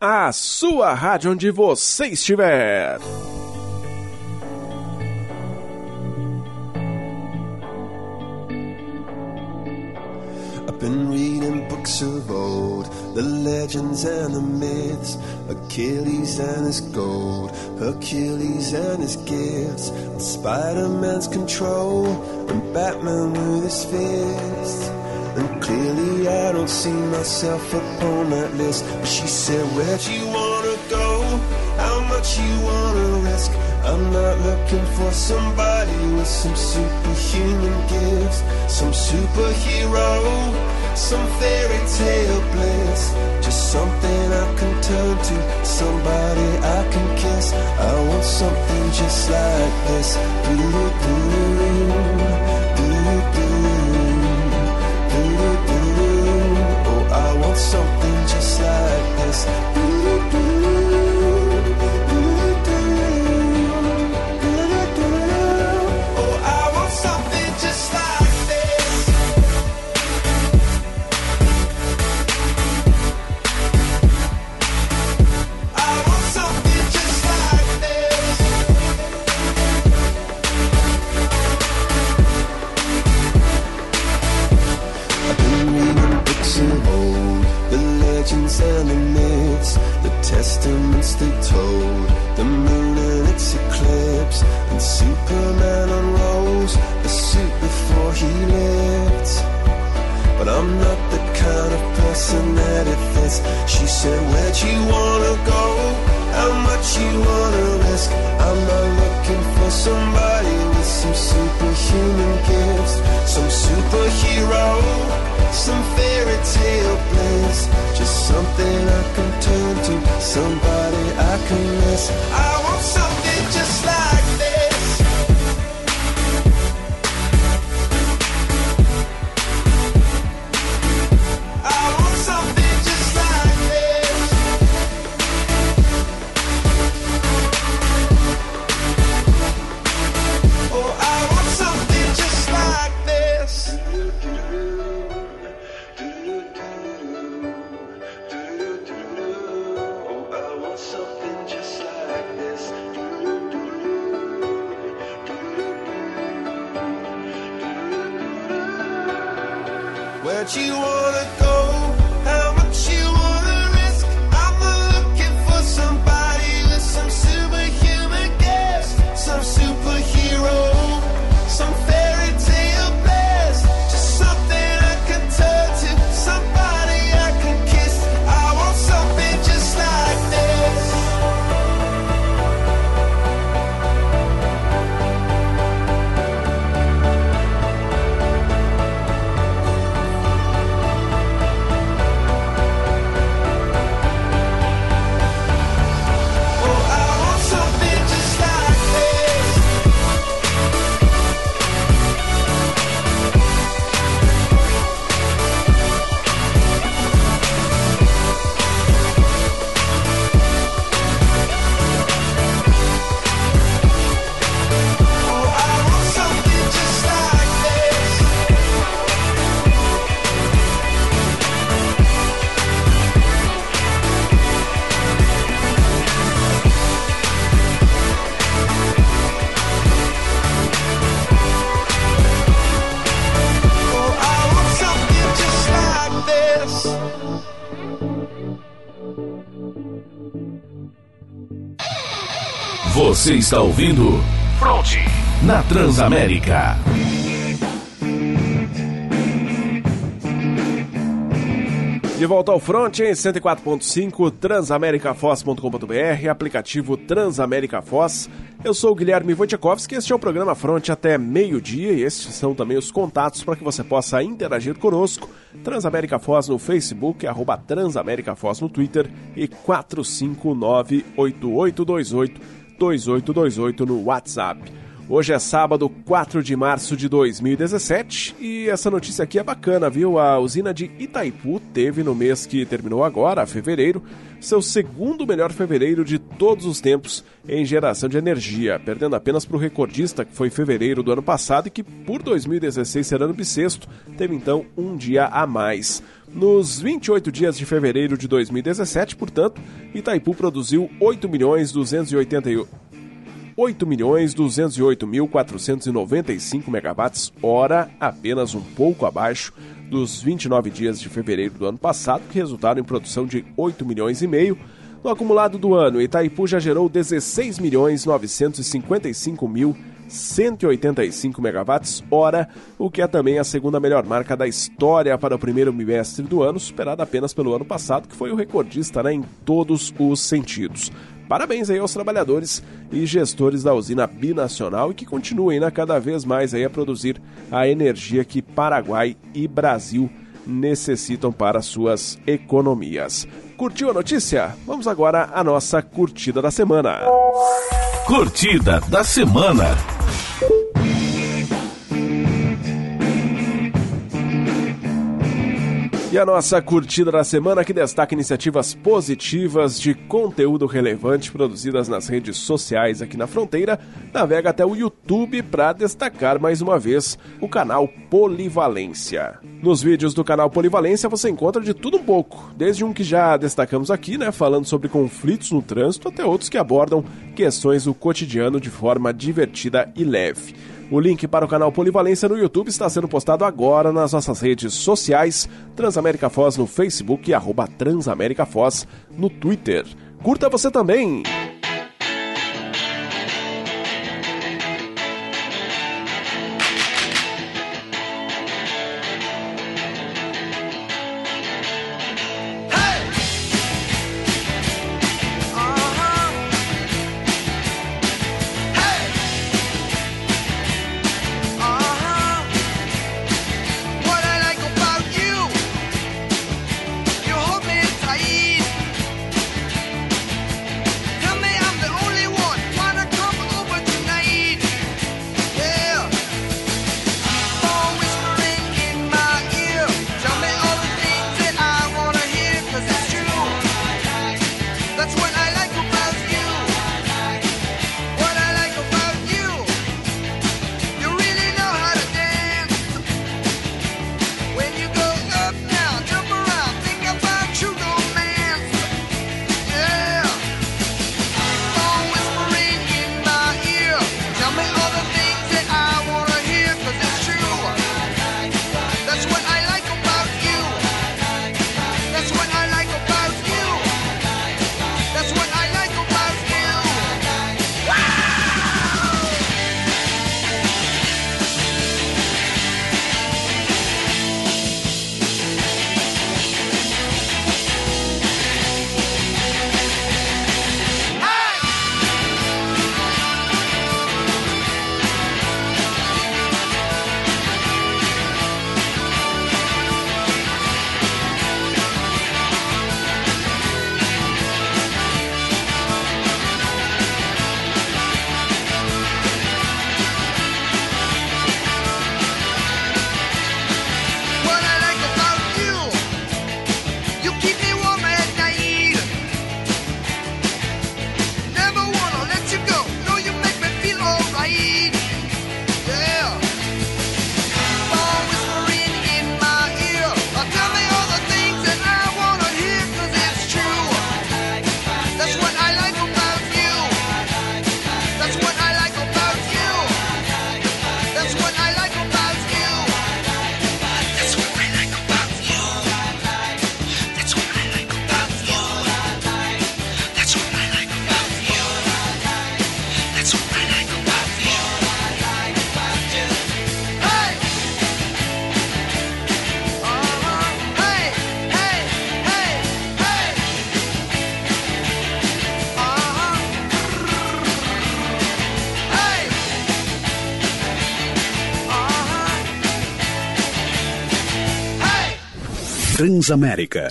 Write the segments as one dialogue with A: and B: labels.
A: A sua rádio onde você estiver.
B: I've been reading books of old, the legends and the myths, Achilles and his gold, Hercules and his gifts, and Spider-Man's control, and Batman with his fists. And clearly I don't see myself upon that list. But she said, where'd you wanna go? How much you wanna risk? I'm not looking for somebody with some superhuman gifts, some superhero, some fairy tale bliss. Just something I can turn to, somebody I can kiss. I want something just like this. Oh, I want something just like this. And the myths, the testaments they told, the moon and its eclipse, and Superman unrolls the suit before he lived. But I'm not the kind of person that it fits. She said, where'd you wanna go? How much you wanna risk? I'm not looking for somebody with some superhuman gifts, some superhero, some fairy tale bliss. Just something I can turn to, somebody I can miss. I want something just like this. I want something just like this. Oh, I want something just like this. Where'd you wanna go? How much you wanna risk? I'm not looking for somebody with some superhuman gifts, some superhero, some fairy tale bliss. Just something I can turn to, somebody I can kiss. I want something just like this.
C: Você está ouvindo Fronte na Transamérica.
A: De volta ao Front em 104.5, transamericafoz.com.br, aplicativo Transamérica Foz. Eu sou o Guilherme Wojciechowski, este é o programa Front até meio-dia e estes são também os contatos para que você possa interagir conosco. Transamérica Foz no Facebook, @Transamérica Foz no Twitter e 459-8828-2828 no WhatsApp. Hoje é sábado, 4 de março de 2017 e essa notícia aqui é bacana, viu? A usina de Itaipu teve no mês que terminou agora, fevereiro, seu segundo melhor fevereiro de todos os tempos em geração de energia, perdendo apenas para o recordista, que foi fevereiro do ano passado e que por 2016 ser ano bissexto, teve então um dia a mais. Nos 28 dias de fevereiro de 2017, portanto, Itaipu produziu 8.208.495 megawatts-hora, apenas um pouco abaixo dos 29 dias de fevereiro do ano passado, que resultaram em produção de 8 milhões e meio. No acumulado do ano, Itaipu já gerou 16.955.185 megawatts-hora, o que é também a segunda melhor marca da história para o primeiro bimestre do ano, superada apenas pelo ano passado, que foi o recordista, em todos os sentidos. Parabéns aí aos trabalhadores e gestores da usina binacional e que continuem cada vez mais aí a produzir a energia que Paraguai e Brasil necessitam para suas economias. Curtiu a notícia? Vamos agora à nossa curtida da semana.
C: Curtida da semana.
A: E a nossa curtida da semana que destaca iniciativas positivas de conteúdo relevante produzidas nas redes sociais aqui na fronteira, navega até o YouTube para destacar mais uma vez o canal Polivalência. Nos vídeos do canal Polivalência você encontra de tudo um pouco, desde um que já destacamos aqui, falando sobre conflitos no trânsito, até outros que abordam questões do cotidiano de forma divertida e leve. O link para o canal Polivalência no YouTube está sendo postado agora nas nossas redes sociais, Transamérica Foz no Facebook e @Transamérica Foz no Twitter. Curta você também!
D: Transamérica.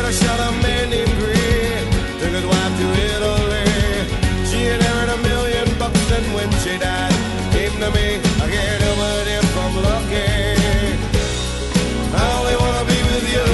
B: Then I shot a man named Gray, took his wife to Italy. She inherited $1 million, and when she died, came to me. I can't help but if I'm lucky, I only wanna be with you.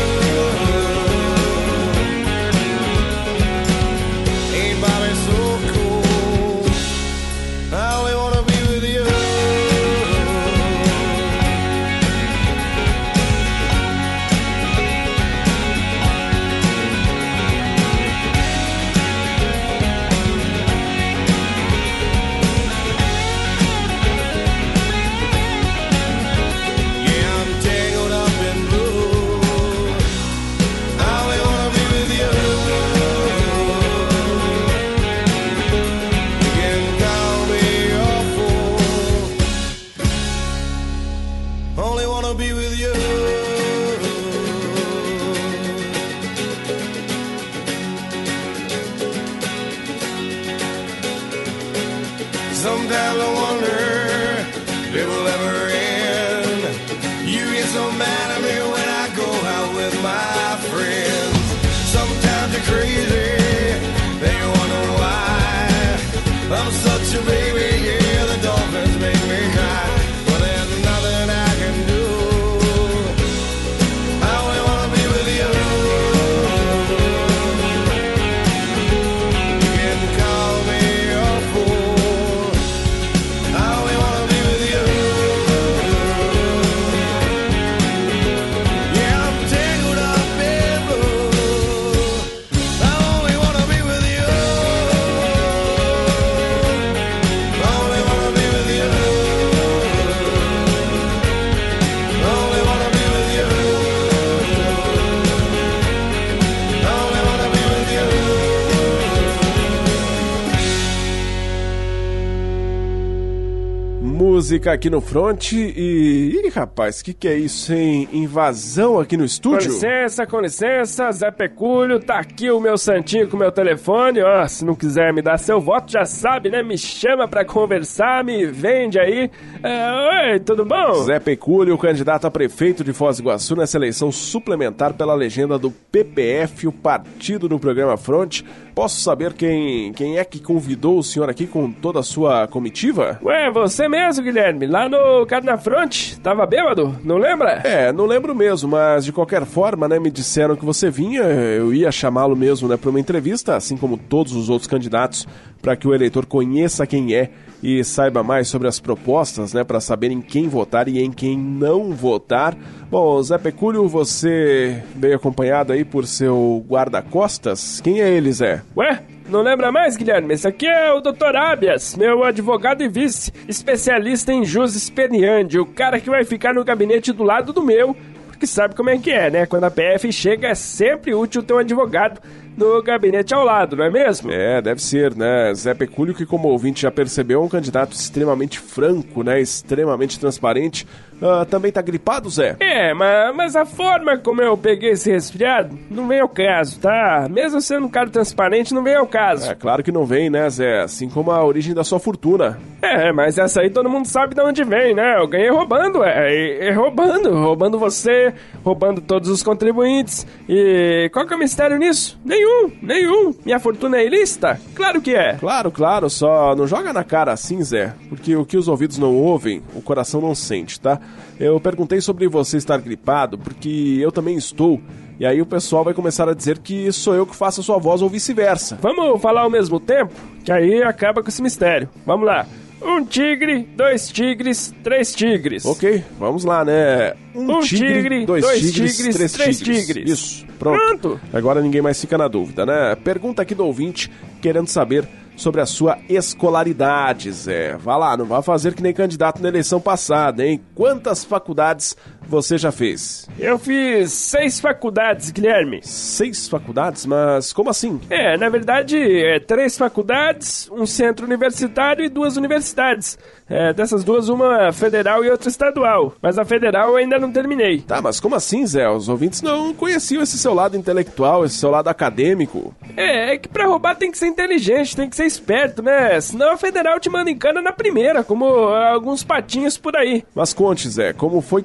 B: Ain't Bobby so cool? I only wanna be with you. Sometimes I wonder if it will ever end. You get so mad at me when I go out with my friends. Sometimes you're crazy, then you wonder why. I'm such a baby, yeah, the dolphins make me cry. But there's nothing I can do. I only wanna be with you. You can call me a fool. I only wanna be with you. Yeah, I'm tangled up in blue. I only wanna be with you. I only wanna be with you. I only wanna be with you. I only wanna be with you.
A: Música aqui no front e... Ih, rapaz, que é isso, hein? Invasão aqui no estúdio?
E: Com licença, Zé Pecúlio, tá aqui o meu santinho com o meu telefone, ó, se não quiser me dar seu voto, já sabe, né, me chama pra conversar, me vende aí. Oi, tudo bom?
A: Zé Pecúlio, candidato a prefeito de Foz do Iguaçu nessa eleição suplementar pela legenda do PPF, o partido do programa Front. Posso saber quem é que convidou o senhor aqui com toda a sua comitiva?
E: Ué, você mesmo, Guilherme, lá no Carna Front, tava bêbado, não lembra?
A: Não lembro mesmo, mas de qualquer forma, né, me disseram que você vinha, eu ia chamá-lo mesmo, né, para uma entrevista, assim como todos os outros candidatos, para que o eleitor conheça quem é e saiba mais sobre as propostas, né, para saber em quem votar e em quem não votar. Bom, Zé Pecúlio, você veio acompanhado aí por seu guarda-costas. Quem é ele, Zé?
E: Ué, não lembra mais, Guilherme? Esse aqui é o Dr. Abias, meu advogado e vice, especialista em jus expediente, o cara que vai ficar no gabinete do lado do meu, porque sabe como é que é, né? Quando a PF chega, é sempre útil ter um advogado no gabinete ao lado, não é mesmo?
A: Deve ser, né? Zé Pecúlio, que como o ouvinte já percebeu, é um candidato extremamente franco, né? Extremamente transparente. Também tá gripado, Zé?
E: Mas a forma como eu peguei esse resfriado não vem ao caso, tá? Mesmo sendo um cara transparente, não vem ao caso.
A: Claro que não vem, né, Zé? Assim como a origem da sua fortuna.
E: Mas essa aí todo mundo sabe de onde vem, né? Eu ganhei roubando, roubando você, roubando todos os contribuintes. E qual que é o mistério nisso? Nenhum. Minha fortuna é ilícita? Claro que é.
A: Claro, só não joga na cara assim, Zé, porque o que os ouvidos não ouvem, o coração não sente, tá? Eu perguntei sobre você estar gripado, porque eu também estou, e aí o pessoal vai começar a dizer que sou eu que faço a sua voz ou vice-versa.
E: Vamos falar ao mesmo tempo? Que aí acaba com esse mistério. Vamos lá. 1 tigre, 2 tigres, 3 tigres.
A: Ok, vamos lá, né? Um tigre, dois tigres, três tigres. Isso, pronto. Agora ninguém mais fica na dúvida, né? Pergunta aqui do ouvinte, querendo saber sobre a sua escolaridade, Zé. Vá lá, não vá fazer que nem candidato na eleição passada, hein? Quantas faculdades você já fez?
E: Eu fiz 6 faculdades, Guilherme.
A: 6 faculdades? Mas como assim?
E: Na verdade, 3 faculdades, um centro universitário e 2 universidades. Dessas duas, uma federal e outra estadual. Mas a federal eu ainda não terminei.
A: Tá, mas como assim, Zé? Os ouvintes não conheciam esse seu lado intelectual, esse seu lado acadêmico.
E: É que pra roubar tem que ser inteligente, tem que ser esperto, né? Senão a federal te manda em cana na primeira, como alguns patinhos por aí.
A: Mas conte, Zé, como foi que você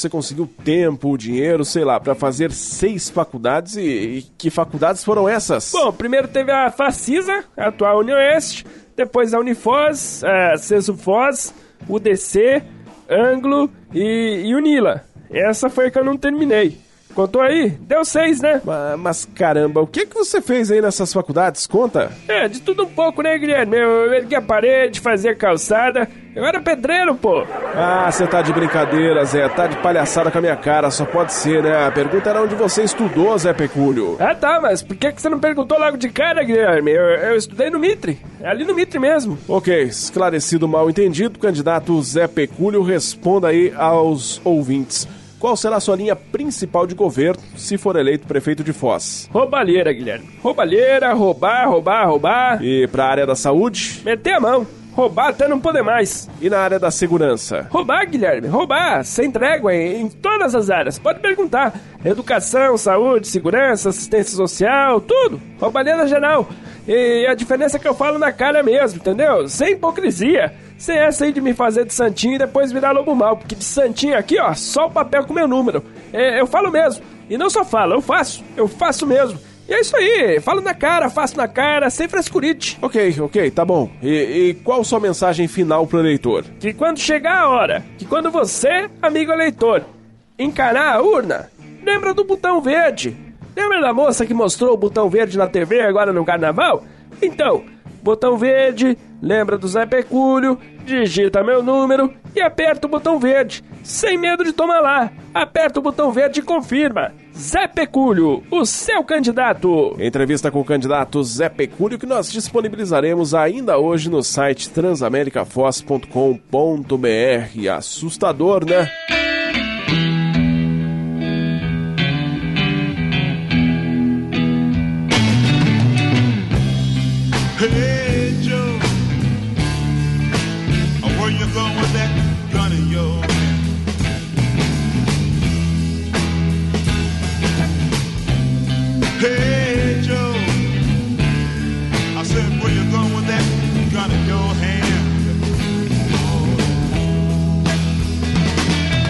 A: você conseguiu tempo, dinheiro, sei lá, pra fazer 6 faculdades e que faculdades foram essas?
E: Bom, primeiro teve a Facisa, a atual Unioeste, depois a Unifoz, a Cesufoz, UDC, Anglo e Unila. Essa foi a que eu não terminei. Contou aí? Deu 6, né?
A: Mas caramba, o que você fez aí nessas faculdades? Conta.
E: De tudo um pouco, né, Guilherme? Eu ergui a parede, fazia calçada. Eu era pedreiro, pô.
A: Ah, você tá de brincadeira, Zé. Tá de palhaçada com a minha cara. Só pode ser, né? A pergunta era onde você estudou, Zé Pecúlio.
E: Ah, tá, mas por que você não perguntou logo de cara, Guilherme? Eu estudei no Mitre. É ali no Mitre mesmo.
A: Ok, esclarecido o mal entendido, candidato Zé Pecúlio, responda aí aos ouvintes. Qual será a sua linha principal de governo se for eleito prefeito de Foz?
E: Roubalheira, Guilherme. Roubalheira, roubar.
A: E pra área da saúde?
E: Meter a mão. Roubar até não poder mais.
A: E na área da segurança?
E: Roubar, Guilherme. Roubar. Sem trégua em todas as áreas. Pode perguntar. Educação, saúde, segurança, assistência social, tudo. Roubalheira geral. E a diferença é que eu falo na cara mesmo, entendeu? Sem hipocrisia. Sem essa aí de me fazer de santinho e depois virar lobo mal. Porque de santinho aqui, ó, só o papel com meu número. Eu falo mesmo. E não só falo, eu faço. Eu faço mesmo. E é isso aí. Falo na cara, faço na cara, sem frescurite.
A: Ok, tá bom. E qual sua mensagem final pro eleitor?
E: Que quando chegar a hora, que quando você, amigo eleitor, encarar a urna, lembra do botão verde. Lembra da moça que mostrou o botão verde na TV agora no carnaval? Então, botão verde, lembra do Zé Pecúlio, digita meu número e aperta o botão verde. Sem medo de tomar lá. Aperta o botão verde e confirma. Zé Pecúlio, o seu candidato.
A: Entrevista com o candidato Zé Pecúlio que nós disponibilizaremos ainda hoje no site transamericafoz.com.br. Assustador, né?
F: Hey Joe, where you going with that gun in your hand? Hey Joe, I said where you going with that gun in your hand?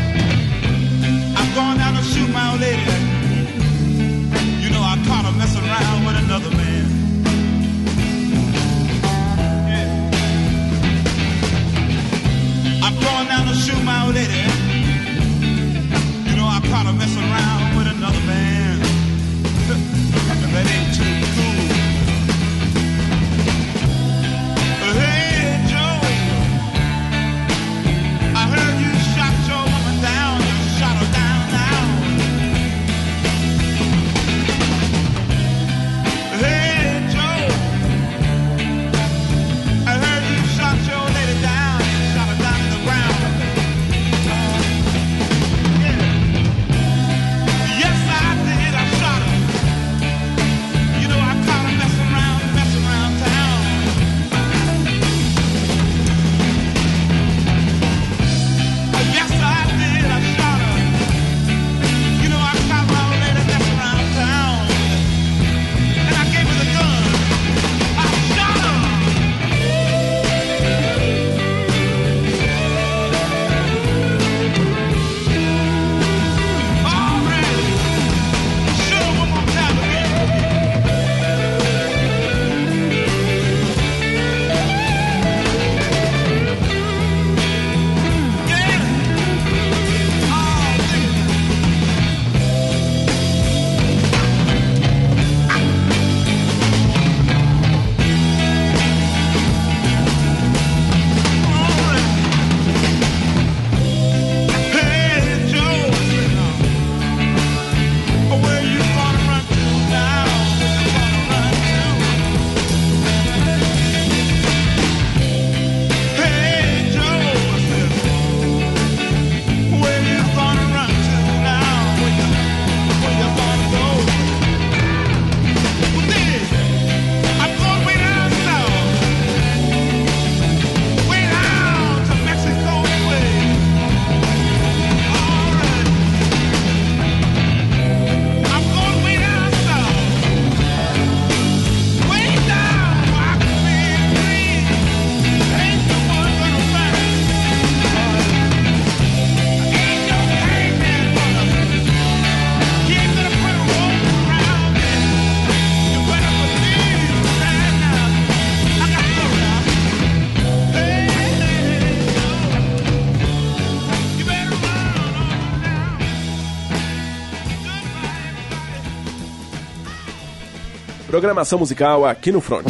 A: Programação musical aqui no Front.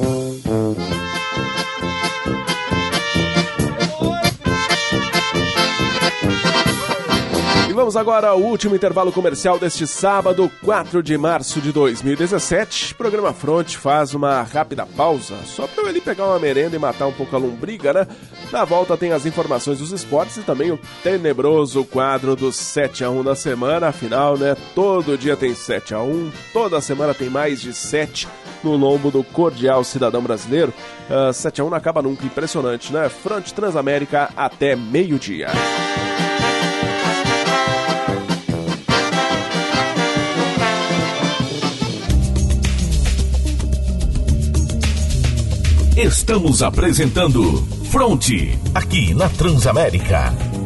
A: E vamos agora ao último intervalo comercial deste sábado, 4 de março de 2017. O programa Front faz uma rápida pausa, só para eu ali pegar uma merenda e matar um pouco a lombriga, né? Na volta tem as informações dos esportes e também o tenebroso quadro dos 7-1 da semana. Afinal, né, todo dia tem 7-1, toda semana tem mais de 7 no lombo do cordial cidadão brasileiro. 7-1 não acaba nunca, impressionante, né? Front Transamérica até meio-dia.
C: Estamos apresentando Fronte, aqui na Transamérica.